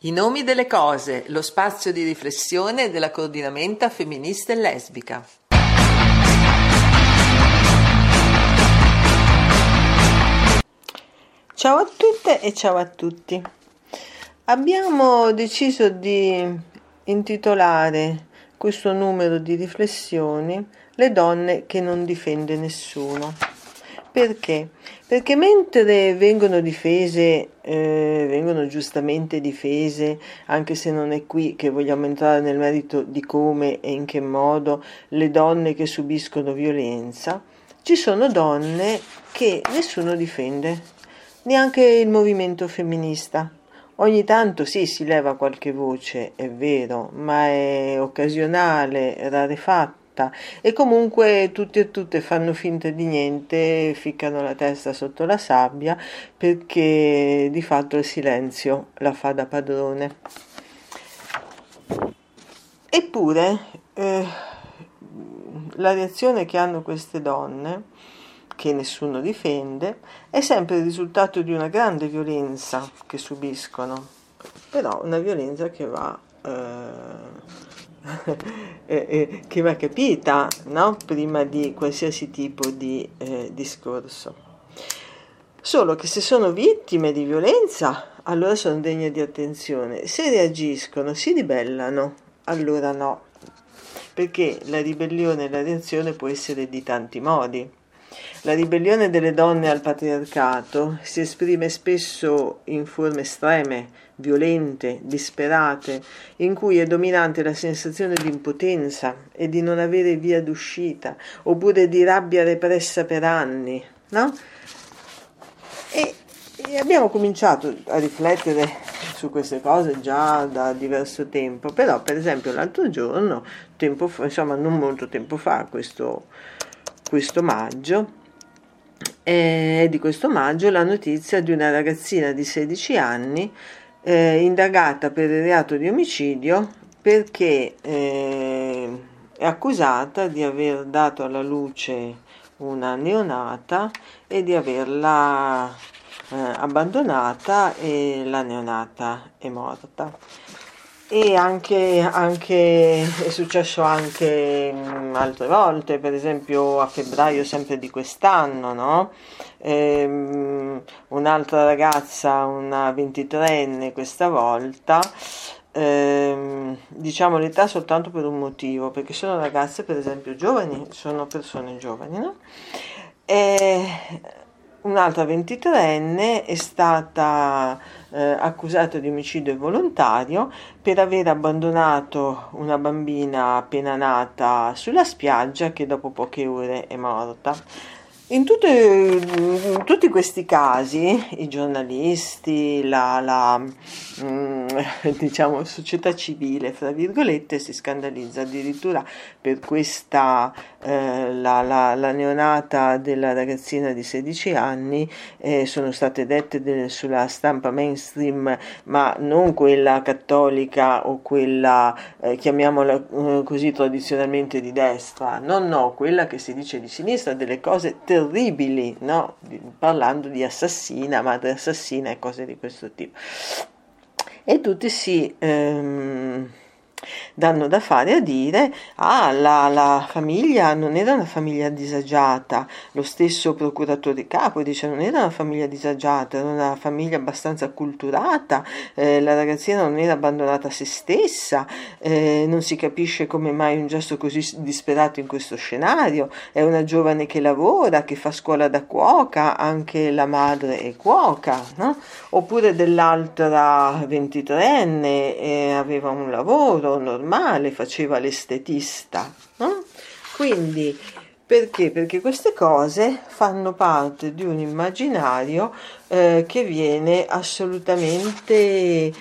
I nomi delle cose, lo spazio di riflessione della coordinamenta femminista e lesbica. Ciao a tutte e ciao a tutti. Abbiamo deciso di intitolare questo numero di riflessioni "Le donne che non difende nessuno". Perché? Perché mentre vengono giustamente difese, anche se non è qui che vogliamo entrare nel merito di come e in che modo, le donne che subiscono violenza, ci sono donne che nessuno difende, neanche il movimento femminista. Ogni tanto sì, si leva qualche voce, è vero, ma è occasionale, rarefatta. E comunque tutti e tutte fanno finta di niente, ficcano la testa sotto la sabbia, perché di fatto il silenzio la fa da padrone. Eppure la reazione che hanno queste donne, che nessuno difende, è sempre il risultato di una grande violenza che subiscono, però una violenza che va capita, no? Prima di qualsiasi tipo di discorso. Solo che se sono vittime di violenza, allora sono degne di attenzione. Se reagiscono, si ribellano, allora no, perché la ribellione e la reazione può essere di tanti modi. La ribellione delle donne al patriarcato si esprime spesso in forme estreme, violente, disperate, in cui è dominante la sensazione di impotenza e di non avere via d'uscita, oppure di rabbia repressa per anni, no? E abbiamo cominciato a riflettere su queste cose già da diverso tempo, però per esempio l'altro giorno, non molto tempo fa, questo maggio, di questo maggio, la notizia di una ragazzina di 16 anni indagata per il reato di omicidio perché è accusata di aver dato alla luce una neonata e di averla abbandonata, e la neonata è morta. E anche è successo anche altre volte, per esempio a febbraio sempre di quest'anno, no? Un'altra ragazza, una 23enne questa volta, diciamo l'età soltanto per un motivo, perché sono ragazze per esempio giovani, sono persone giovani, no? Un'altra 23enne è stata accusata di omicidio involontario per aver abbandonato una bambina appena nata sulla spiaggia, che dopo poche ore è morta. In tutti questi casi i giornalisti, diciamo società civile, fra virgolette, si scandalizza addirittura per questa la neonata della ragazzina di 16 anni. Sono state dette sulla stampa mainstream, ma non quella cattolica o quella chiamiamola così tradizionalmente di destra, no, quella che si dice di sinistra, delle cose terribili, no? Parlando di assassina, madre assassina e cose di questo tipo. E tutti si danno da fare a dire la famiglia non era una famiglia disagiata. Lo stesso procuratore capo dice non era una famiglia disagiata, era una famiglia abbastanza acculturata, la ragazzina non era abbandonata a se stessa, non si capisce come mai un gesto così disperato in questo scenario. È una giovane che lavora, che fa scuola da cuoca, anche la madre è cuoca, no? Oppure dell'altra 23enne aveva un lavoro normale, faceva l'estetista, no? Quindi perché? Perché queste cose fanno parte di un immaginario che viene assolutamente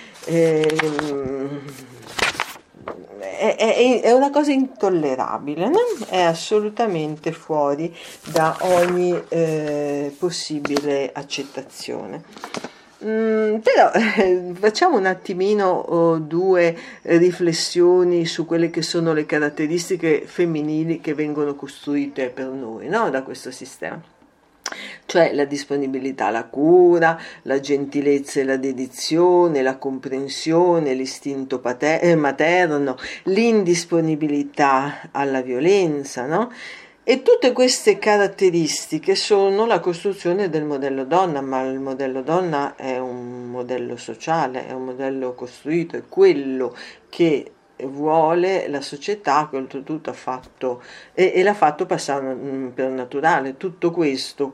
è una cosa intollerabile, no? È assolutamente fuori da ogni possibile accettazione. Però facciamo un attimino due riflessioni su quelle che sono le caratteristiche femminili che vengono costruite per noi, no? Da questo sistema. cioè la disponibilità alla cura, la gentilezza e la dedizione, la comprensione, l'istinto materno, l'indisponibilità alla violenza, no? E tutte queste caratteristiche sono la costruzione del modello donna, ma il modello donna è un modello sociale, è un modello costruito, è quello che vuole la società, che oltretutto ha fatto e l'ha fatto passare per naturale. Tutto questo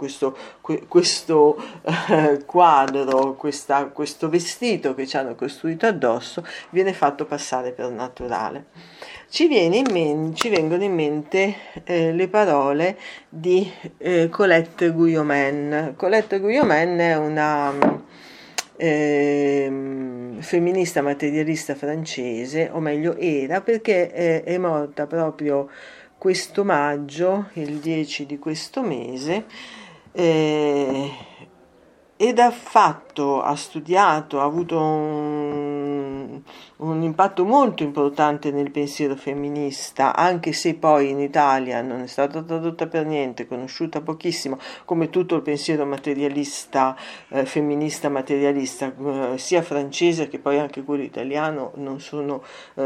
quadro, questo vestito che ci hanno costruito addosso viene fatto passare per naturale. Ci vengono in mente le parole di Colette Guillaumin. Colette Guillaumin è una femminista materialista francese, o meglio era, perché è morta proprio questo maggio, il 10 di questo mese, ed ha studiato, ha avuto un impatto molto importante nel pensiero femminista, anche se poi in Italia non è stata tradotta per niente, conosciuta pochissimo, come tutto il pensiero materialista, femminista materialista, sia francese che poi anche quello italiano non sono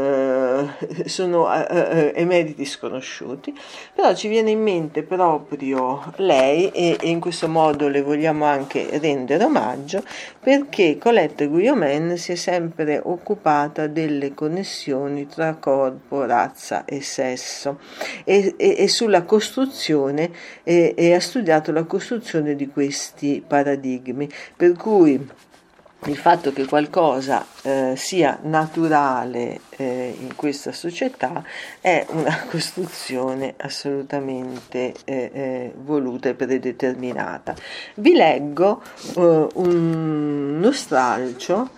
emeriti sconosciuti. Però ci viene in mente proprio lei e in questo modo le vogliamo anche rendere omaggio, perché Colette Guillaumin si è sempre occupata delle connessioni tra corpo, razza e sesso e sulla costruzione e ha studiato la costruzione di questi paradigmi, per cui il fatto che qualcosa sia naturale in questa società è una costruzione assolutamente voluta e predeterminata. Vi leggo uno stralcio.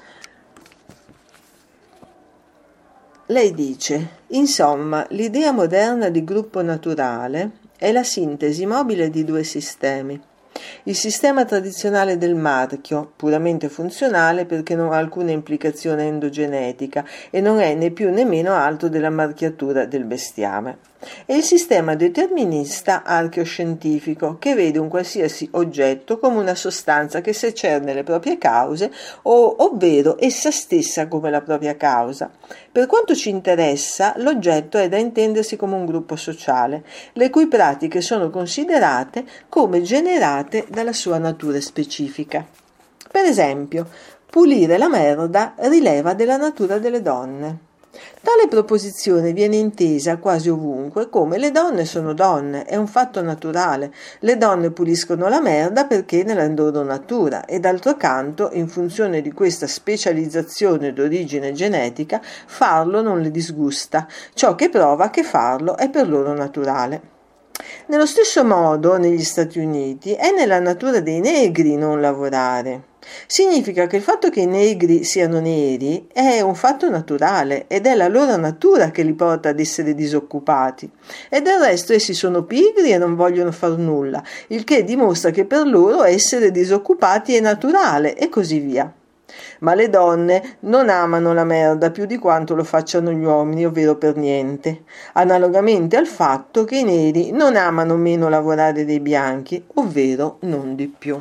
Lei dice: insomma, l'idea moderna di gruppo naturale è la sintesi mobile di due sistemi. Il sistema tradizionale del marchio, puramente funzionale perché non ha alcuna implicazione endogenetica e non è né più né meno altro della marchiatura del bestiame. E il sistema determinista archeoscientifico, che vede un qualsiasi oggetto come una sostanza che secerne le proprie cause, ovvero essa stessa come la propria causa. Per quanto ci interessa, l'oggetto è da intendersi come un gruppo sociale, le cui pratiche sono considerate come generate dalla sua natura specifica. Per esempio, pulire la merda rileva della natura delle donne. Tale proposizione viene intesa quasi ovunque come le donne sono donne, è un fatto naturale. Le donne puliscono la merda perché nella loro natura e d'altro canto, in funzione di questa specializzazione d'origine genetica, farlo non le disgusta, ciò che prova che farlo è per loro naturale. Nello stesso modo, negli Stati Uniti, è nella natura dei negri non lavorare. Significa che il fatto che i negri siano neri è un fatto naturale ed è la loro natura che li porta ad essere disoccupati. E del resto essi sono pigri e non vogliono far nulla, il che dimostra che per loro essere disoccupati è naturale e così via. Ma le donne non amano la merda più di quanto lo facciano gli uomini, ovvero per niente, analogamente al fatto che i neri non amano meno lavorare dei bianchi, ovvero non di più.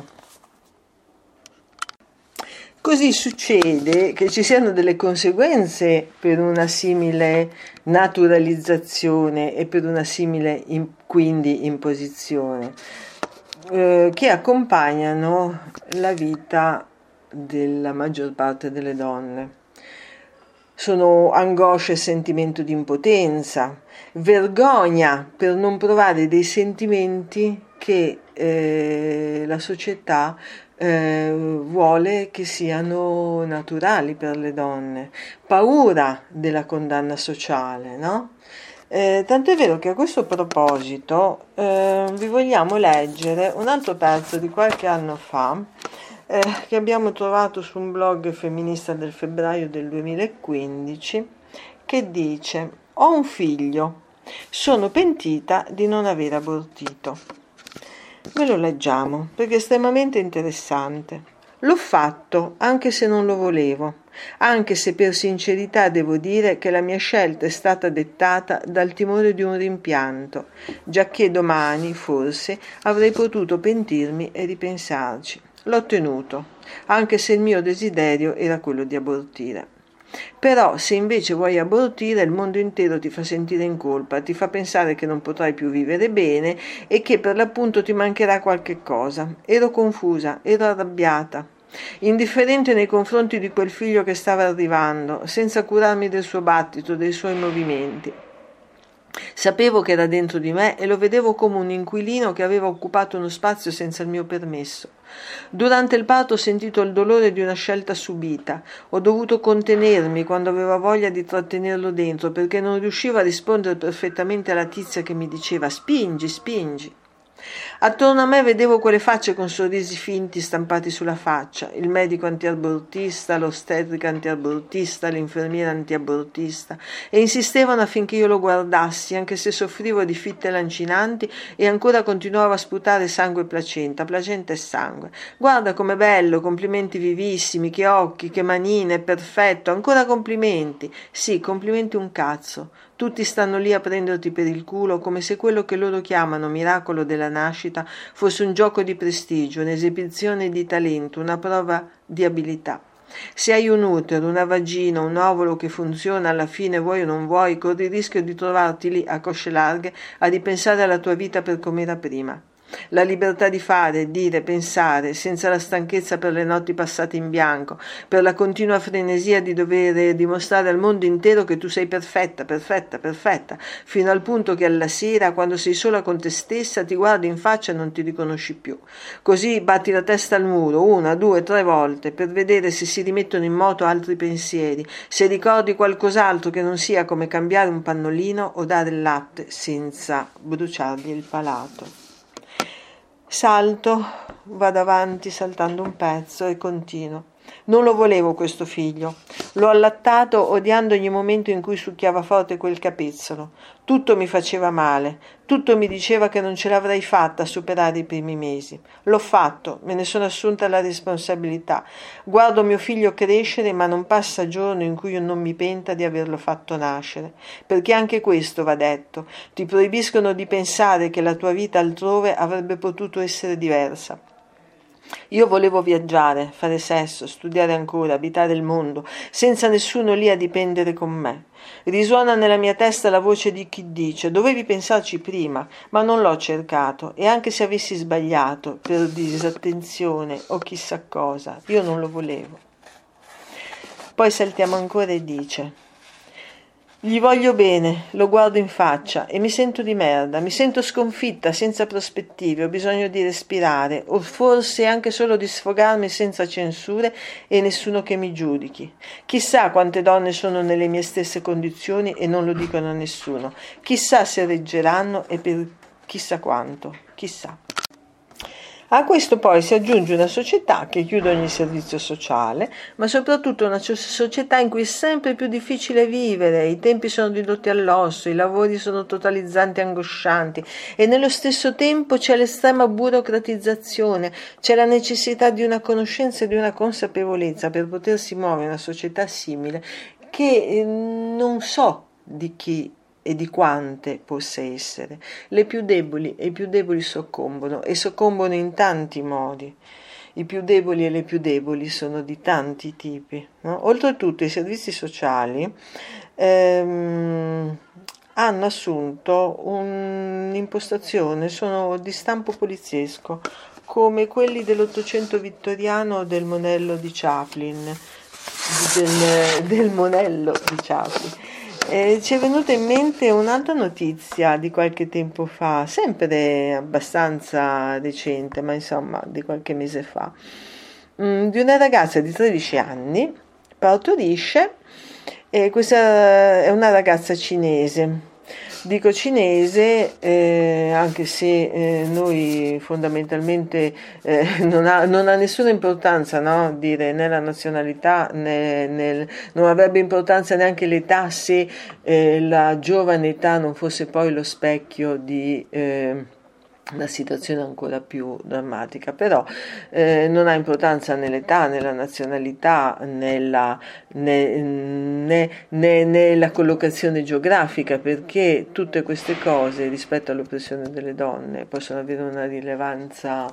Così succede che ci siano delle conseguenze per una simile naturalizzazione e per una simile quindi imposizione che accompagnano la vita della maggior parte delle donne. Sono angoscia e sentimento di impotenza, vergogna per non provare dei sentimenti che la società vuole che siano naturali per le donne, paura della condanna sociale, no? Tanto è vero che a questo proposito vi vogliamo leggere un altro pezzo di qualche anno fa che abbiamo trovato su un blog femminista del febbraio del 2015 che dice: ho un figlio, sono pentita di non aver abortito. Ve lo leggiamo perché è estremamente interessante. L'ho fatto, anche se non lo volevo, anche se per sincerità devo dire che la mia scelta è stata dettata dal timore di un rimpianto, giacché domani, forse, avrei potuto pentirmi e ripensarci. L'ho tenuto, anche se il mio desiderio era quello di abortire. Però se invece vuoi abortire, il mondo intero ti fa sentire in colpa, ti fa pensare che non potrai più vivere bene e che per l'appunto ti mancherà qualche cosa. Ero confusa, ero arrabbiata, indifferente nei confronti di quel figlio che stava arrivando, senza curarmi del suo battito, dei suoi movimenti. Sapevo che era dentro di me e lo vedevo come un inquilino che aveva occupato uno spazio senza il mio permesso. Durante il parto ho sentito il dolore di una scelta subita. Ho dovuto contenermi quando avevo voglia di trattenerlo dentro perché non riuscivo a rispondere perfettamente alla tizia che mi diceva «spingi, spingi». Attorno a me vedevo quelle facce con sorrisi finti stampati sulla faccia, il medico antiabortista, l'ostetrica antiabortista, l'infermiera antiabortista, e insistevano affinché io lo guardassi, anche se soffrivo di fitte lancinanti e ancora continuavo a sputare sangue e placenta e sangue. Guarda com'è bello, complimenti vivissimi, che occhi, che manine, perfetto, ancora complimenti. Sì, complimenti un cazzo. Tutti stanno lì a prenderti per il culo come se quello che loro chiamano miracolo della nascita fosse un gioco di prestigio, un'esibizione di talento, una prova di abilità. Se hai un utero, una vagina, un ovulo che funziona, alla fine vuoi o non vuoi, corri il rischio di trovarti lì a cosce larghe a ripensare alla tua vita per com'era prima. La libertà di fare, dire, pensare, senza la stanchezza per le notti passate in bianco, per la continua frenesia di dover dimostrare al mondo intero che tu sei perfetta, perfetta, perfetta, fino al punto che alla sera, quando sei sola con te stessa, ti guardi in faccia e non ti riconosci più. Così batti la testa al muro, 1, 2, 3 volte, per vedere se si rimettono in moto altri pensieri, se ricordi qualcos'altro che non sia come cambiare un pannolino o dare il latte senza bruciargli il palato. Salto, vado avanti saltando un pezzo e continuo. Non lo volevo questo figlio. L'ho allattato odiando ogni momento in cui succhiava forte quel capezzolo. Tutto mi faceva male, tutto mi diceva che non ce l'avrei fatta a superare i primi mesi. L'ho fatto, me ne sono assunta la responsabilità. Guardo mio figlio crescere, ma non passa giorno in cui io non mi penta di averlo fatto nascere. Perché anche questo va detto. Ti proibiscono di pensare che la tua vita altrove avrebbe potuto essere diversa. Io volevo viaggiare, fare sesso, studiare ancora, abitare il mondo, senza nessuno lì a dipendere con me. Risuona nella mia testa la voce di chi dice: dovevi pensarci prima, ma non l'ho cercato, e anche se avessi sbagliato per disattenzione o chissà cosa, io non lo volevo. Poi saltiamo ancora e dice: gli voglio bene, lo guardo in faccia e mi sento di merda, mi sento sconfitta, senza prospettive, ho bisogno di respirare, o forse anche solo di sfogarmi senza censure e nessuno che mi giudichi. Chissà quante donne sono nelle mie stesse condizioni e non lo dicono a nessuno. Chissà se reggeranno e per chissà quanto, chissà. A questo poi si aggiunge una società che chiude ogni servizio sociale, ma soprattutto una società in cui è sempre più difficile vivere, i tempi sono ridotti all'osso, i lavori sono totalizzanti e angoscianti e nello stesso tempo c'è l'estrema burocratizzazione, c'è la necessità di una conoscenza e di una consapevolezza per potersi muovere in una società simile che non so di chi e di quante possa essere. Le più deboli e i più deboli soccombono e soccombono in tanti modi. I più deboli e le più deboli sono di tanti tipi, no? Oltretutto i servizi sociali hanno assunto un'impostazione, sono di stampo poliziesco, come quelli dell'Ottocento vittoriano o del monello di Chaplin, del monello di Chaplin. Ci è venuta in mente un'altra notizia di qualche tempo fa, sempre abbastanza recente, ma insomma di qualche mese fa, di una ragazza di 13 anni, partorisce, e questa è una ragazza cinese. Dico cinese anche se noi fondamentalmente non ha nessuna importanza, no? Dire né la nazionalità non avrebbe importanza neanche l'età se la giovane età non fosse poi lo specchio di una situazione ancora più drammatica, però non ha importanza nell'età, nella nazionalità, nella collocazione geografica, perché tutte queste cose rispetto all'oppressione delle donne possono avere una rilevanza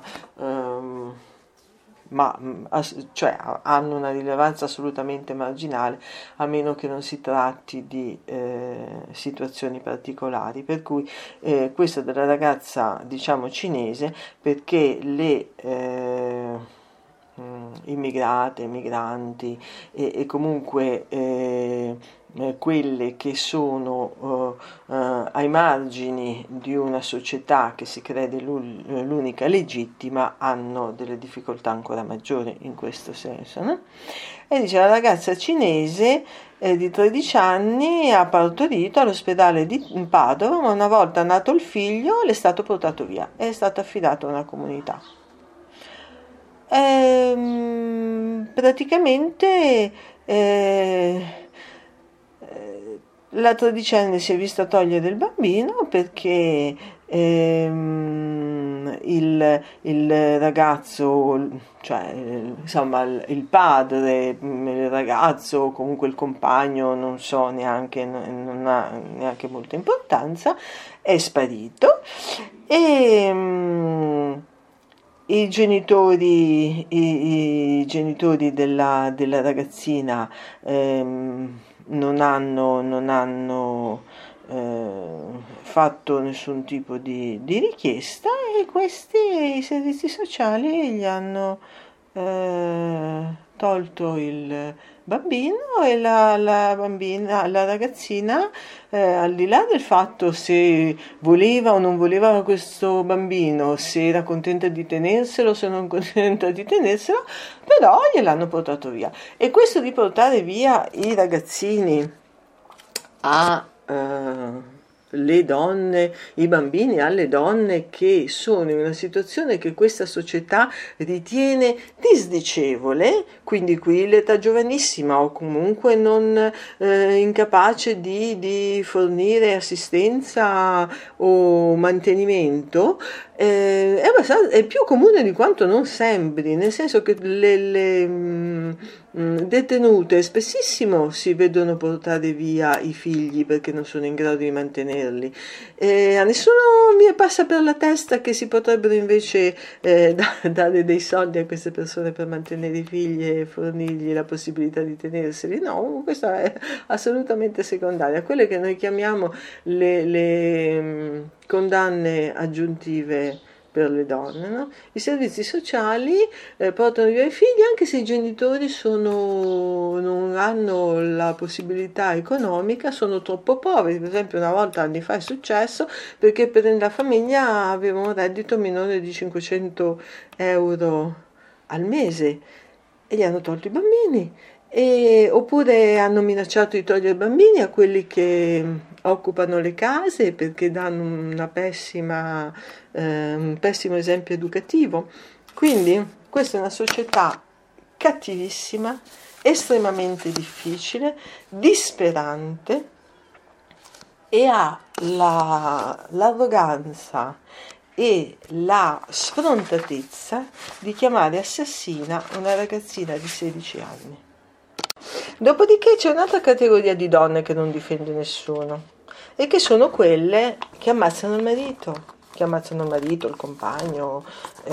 cioè hanno una rilevanza assolutamente marginale, a meno che non si tratti di situazioni particolari. Per cui questa della ragazza, diciamo, cinese, perché le immigrate, migranti e comunque quelle che sono ai margini di una società che si crede l'unica legittima hanno delle difficoltà ancora maggiori in questo senso, no? E dice: la ragazza cinese di 13 anni ha partorito all'ospedale di Padova, ma una volta nato il figlio le è stato portato via e è stato affidato a una comunità. Praticamente la tredicenne si è vista togliere il bambino perché il ragazzo, cioè insomma il padre, il ragazzo o comunque il compagno, non so neanche, non ha neanche molta importanza, è sparito e i genitori della ragazzina non hanno fatto nessun tipo di richiesta, e i servizi sociali gli hanno tolto il bambino, e la ragazzina, al di là del fatto se voleva o non voleva questo bambino, se era contenta di tenerselo, se non contenta di tenerselo, però gliel'hanno portato via. E questo di portare via i ragazzini le donne, i bambini alle donne che sono in una situazione che questa società ritiene disdicevole, quindi qui l'età giovanissima o comunque non incapace di fornire assistenza o mantenimento, è più comune di quanto non sembri, nel senso che le detenute spessissimo si vedono portare via i figli perché non sono in grado di mantenerli. A nessuno mi passa per la testa che si potrebbero invece dare dei soldi a queste persone per mantenere i figli e fornirgli la possibilità di tenerseli. No, questo è assolutamente secondario. A quelle che noi chiamiamo le condanne aggiuntive per le donne, no? I servizi sociali portano via i figli anche se i genitori non hanno la possibilità economica, sono troppo poveri. Per esempio, una volta, anni fa, è successo perché per la famiglia aveva un reddito minore di 500 euro al mese e gli hanno tolto i bambini. Oppure hanno minacciato di togliere i bambini a quelli che occupano le case perché danno un pessimo esempio educativo. Quindi questa è una società cattivissima, estremamente difficile, disperante, e ha l'arroganza e la sfrontatezza di chiamare assassina una ragazzina di 16 anni. Dopodiché c'è un'altra categoria di donne che non difende nessuno, e che sono quelle che ammazzano il marito, il compagno.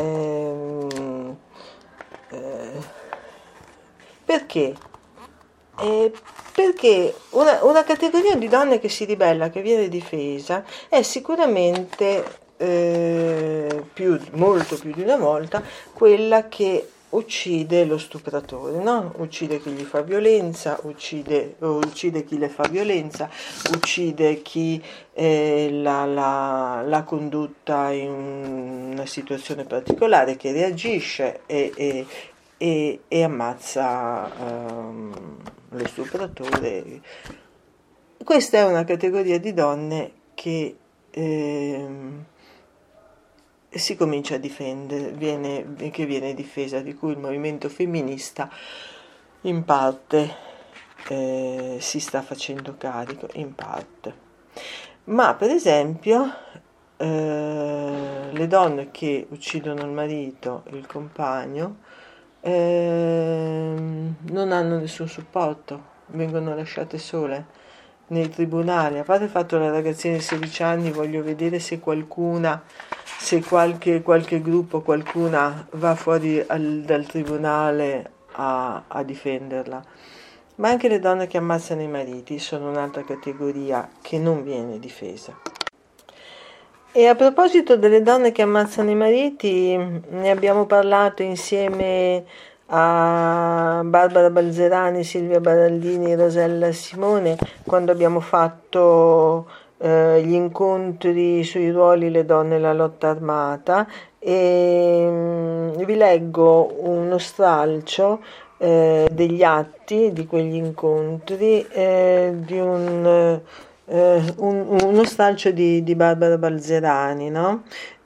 Perché? Perché una categoria di donne che si ribella, che viene difesa, è sicuramente molto più di una volta quella che uccide lo stupratore, no? Uccide chi gli fa violenza, uccide chi le fa violenza, uccide chi l'ha condotta in una situazione particolare, che reagisce e ammazza lo stupratore. Questa è una categoria di donne che si comincia a difendere, che viene difesa, di cui il movimento femminista in parte si sta facendo carico, in parte. Ma per esempio le donne che uccidono il marito e il compagno non hanno nessun supporto, vengono lasciate sole nei tribunali. A parte il fatto che la ragazzina di 16 anni, voglio vedere se qualcuna, se qualche gruppo, qualcuna va fuori dal tribunale a difenderla. Ma anche le donne che ammazzano i mariti sono un'altra categoria che non viene difesa. E a proposito delle donne che ammazzano i mariti, ne abbiamo parlato insieme a Barbara Balzerani, Silvia Baraldini, Rosella Simone, quando abbiamo fatto gli incontri sui ruoli le donne e la lotta armata, e vi leggo uno stralcio degli atti di quegli incontri, di uno stralcio di Barbara Balzerani, no?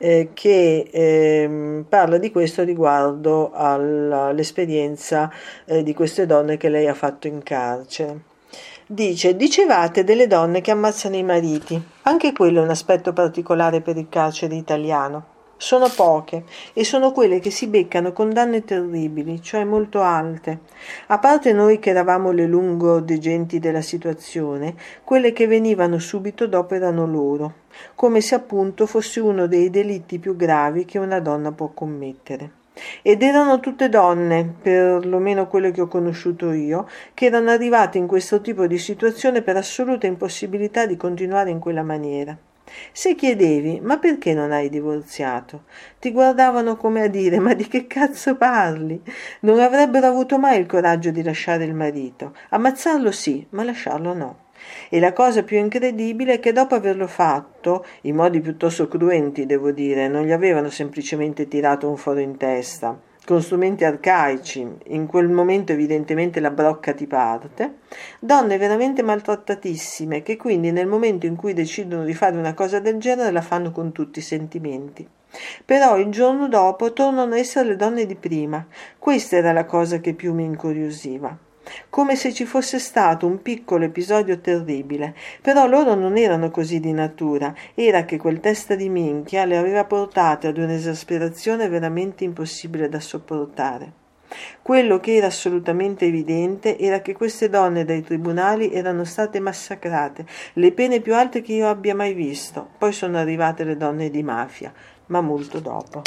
Che parla di questo riguardo all'esperienza di queste donne che lei ha fatto in carcere. Dice: dicevate delle donne che ammazzano i mariti, anche quello è un aspetto particolare per il carcere italiano. Sono poche e sono quelle che si beccano condanne terribili, cioè molto alte. A parte noi che eravamo le lungoregenti della situazione, quelle che venivano subito dopo erano loro, come se appunto fosse uno dei delitti più gravi che una donna può commettere. Ed erano tutte donne, perlomeno quelle che ho conosciuto io, che erano arrivate in questo tipo di situazione per assoluta impossibilità di continuare in quella maniera. Se chiedevi: ma perché non hai divorziato? Ti guardavano come a dire: ma di che cazzo parli? Non avrebbero avuto mai il coraggio di lasciare il marito. Ammazzarlo sì, ma lasciarlo no. E la cosa più incredibile è che dopo averlo fatto, in modi piuttosto cruenti devo dire, non gli avevano semplicemente tirato un foro in testa, con strumenti arcaici, in quel momento evidentemente la brocca ti parte, donne veramente maltrattatissime che quindi nel momento in cui decidono di fare una cosa del genere la fanno con tutti i sentimenti. Però il giorno dopo tornano a essere le donne di prima. Questa era la cosa che più mi incuriosiva. Come se ci fosse stato un piccolo episodio terribile, però loro non erano così di natura, era che quel testa di minchia le aveva portate ad un'esasperazione veramente impossibile da sopportare. Quello che era assolutamente evidente era che queste donne dai tribunali erano state massacrate, le pene più alte che io abbia mai visto. Poi sono arrivate le donne di mafia, ma molto dopo.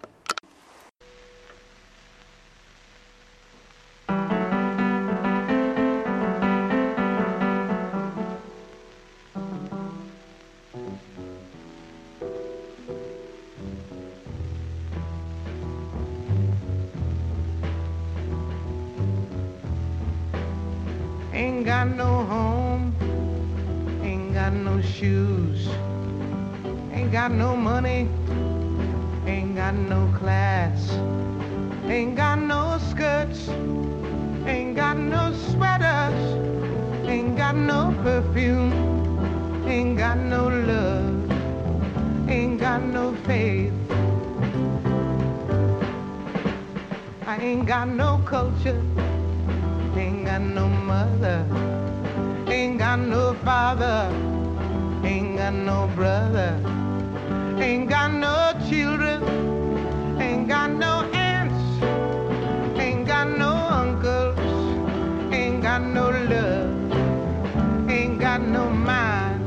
Ain't got no home, ain't got no shoes, ain't got no money, ain't got no class, ain't got no skirts, ain't got no sweaters, ain't got no perfume, ain't got no love, ain't got no faith. I ain't got no culture, ain't got no mother, ain't got no father, ain't got no brother, ain't got no children, ain't got no aunts, ain't got no uncles, ain't got no love, ain't got no mind.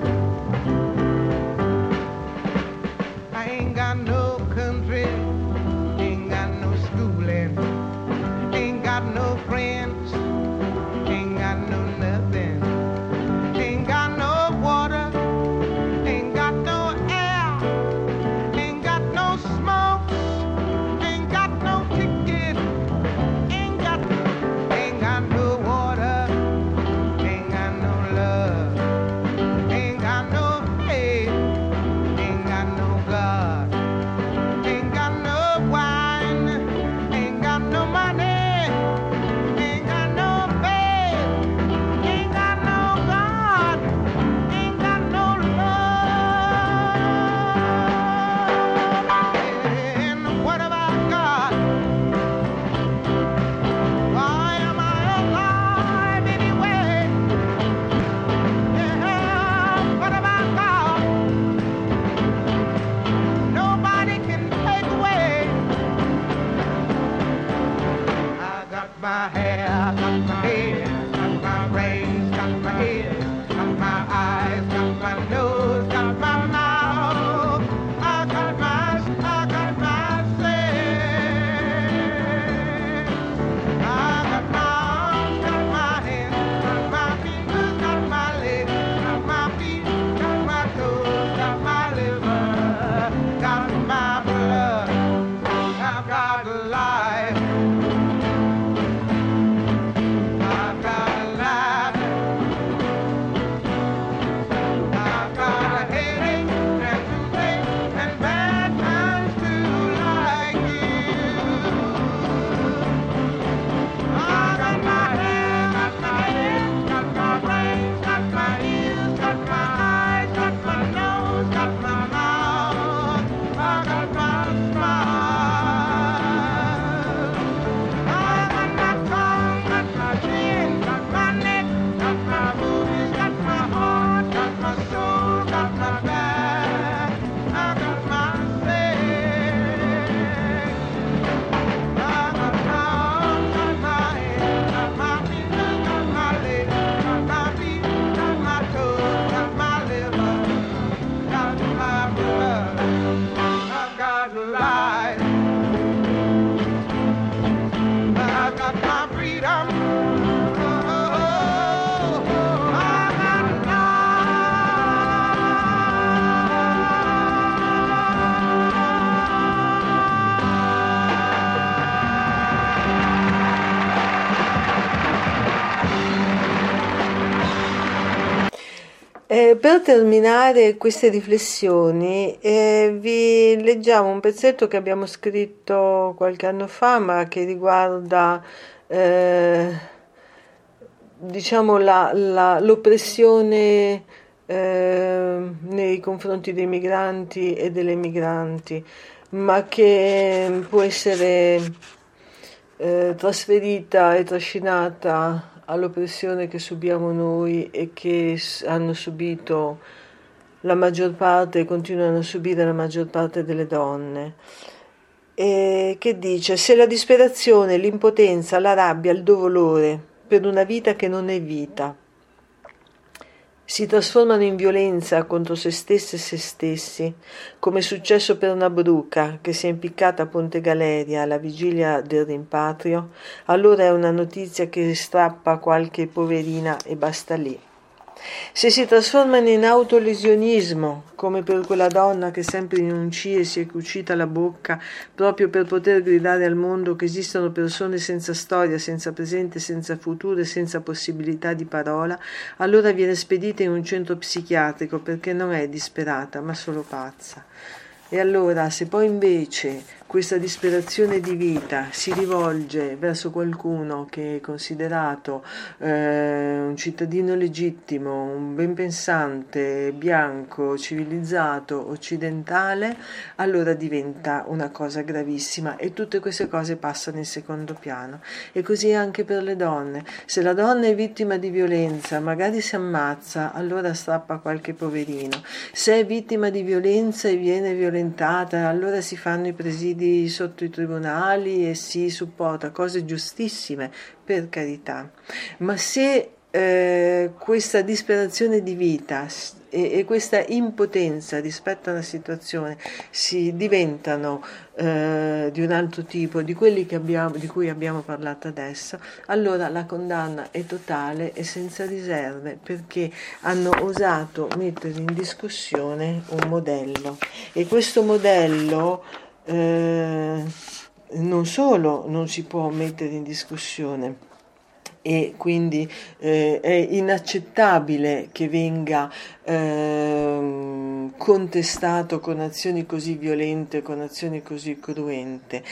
I ain't got no country, ain't got no schooling, ain't got no friends, ain't got no nothing, ain't got no water, ain't got no air, ain't got no smoke, ain't got no ticket, ain't got no water, ain't got no love, ain't got no faith, ain't got no God, ain't got no wine, ain't got no money, ain't got no got my hair, got my head, got my brains, got my ears, got my eyes, got my nose, got my mouth. I got my sense. I got my arms, got my hands, got my fingers, got my legs, got my feet, got my toes, got my liver, got my blood. I've got life. I've got life. I've got a headache and toothache and bad times too, like you. I got my hair, got my head, got my brains, got my ears, got my eyes, got my nose, got my mouth. I got my smile. I got my tongue, got my chin, got my neck, got my boobies, got my heart, got my soul, got my back. I got my legs. I got my arms, got my head, got my fingers, got my legs, got my feet, got my toes, got my liver, got my blood. I've got life. I've got my freedom. I've got Per terminare queste riflessioni, vi leggiamo un pezzetto che abbiamo scritto qualche anno fa, ma che riguarda diciamo l'oppressione nei confronti dei migranti e delle migranti, ma che può essere trasferita e trascinata all'oppressione che subiamo noi e che hanno subito la maggior parte e continuano a subire la maggior parte delle donne. E che dice: se la disperazione, l'impotenza, la rabbia, il dolore per una vita che non è vita si trasformano in violenza contro se stesse e se stessi, come è successo per una bruca che si è impiccata a Ponte Galeria alla vigilia del rimpatrio, allora è una notizia che strappa qualche poverina e basta lì. Se si trasformano in autolesionismo, come per quella donna che sempre in un CIE si è cucita la bocca proprio per poter gridare al mondo che esistono persone senza storia, senza presente, senza futuro e senza possibilità di parola, allora viene spedita in un centro psichiatrico perché non è disperata ma solo pazza. E allora, se poi invece questa disperazione di vita si rivolge verso qualcuno che è considerato un cittadino legittimo, un ben pensante, bianco, civilizzato, occidentale, allora diventa una cosa gravissima e tutte queste cose passano in secondo piano. E così anche per le donne. Se la donna è vittima di violenza, magari si ammazza, allora strappa qualche poverino. Se è vittima di violenza e viene violentata, allora si fanno i presidi sotto i tribunali e si supporta, cose giustissime, per carità. Ma se questa disperazione di vita e questa impotenza rispetto a una situazione si diventano di un altro tipo, di quelli di cui abbiamo parlato adesso, allora la condanna è totale e senza riserve, perché hanno osato mettere in discussione un modello, e questo modello non solo non si può mettere in discussione, e quindi è inaccettabile che venga contestato con azioni così violente, con azioni così cruente.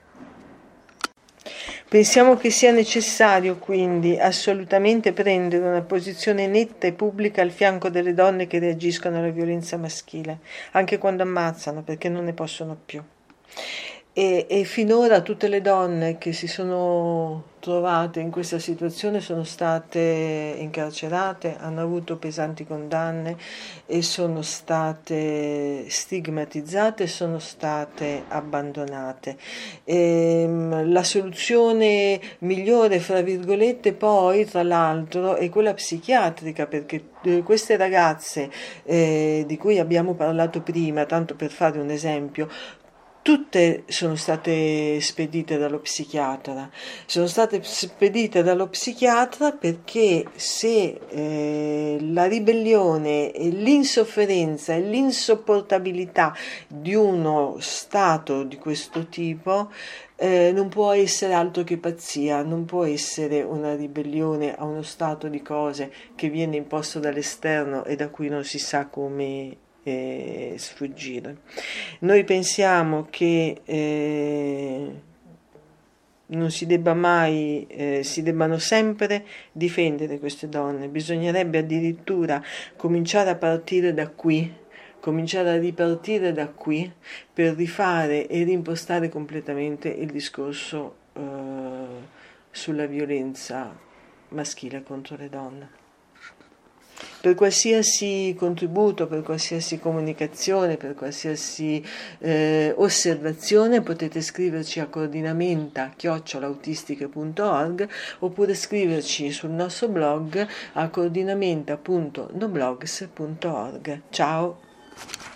Pensiamo che sia necessario quindi assolutamente prendere una posizione netta e pubblica al fianco delle donne che reagiscono alla violenza maschile, anche quando ammazzano, perché non ne possono più. E finora tutte le donne che si sono trovate in questa situazione sono state incarcerate, hanno avuto pesanti condanne e sono state stigmatizzate, sono state abbandonate. La soluzione migliore, fra virgolette, poi tra l'altro è quella psichiatrica, perché queste ragazze di cui abbiamo parlato prima, tanto per fare un esempio, tutte sono state spedite dallo psichiatra. Sono state spedite dallo psichiatra perché se la ribellione e l'insofferenza e l'insopportabilità di uno stato di questo tipo non può essere altro che pazzia, non può essere una ribellione a uno stato di cose che viene imposto dall'esterno e da cui non si sa come sfuggire. Noi pensiamo che non si debba mai, si debbano sempre difendere queste donne, bisognerebbe addirittura cominciare a partire da qui, cominciare a ripartire da qui per rifare e rimpostare completamente il discorso sulla violenza maschile contro le donne. Per qualsiasi contributo, per qualsiasi comunicazione, per qualsiasi osservazione potete scriverci a coordinamenta@autistiche.org oppure scriverci sul nostro blog a coordinamenta.noblogs.org. Ciao!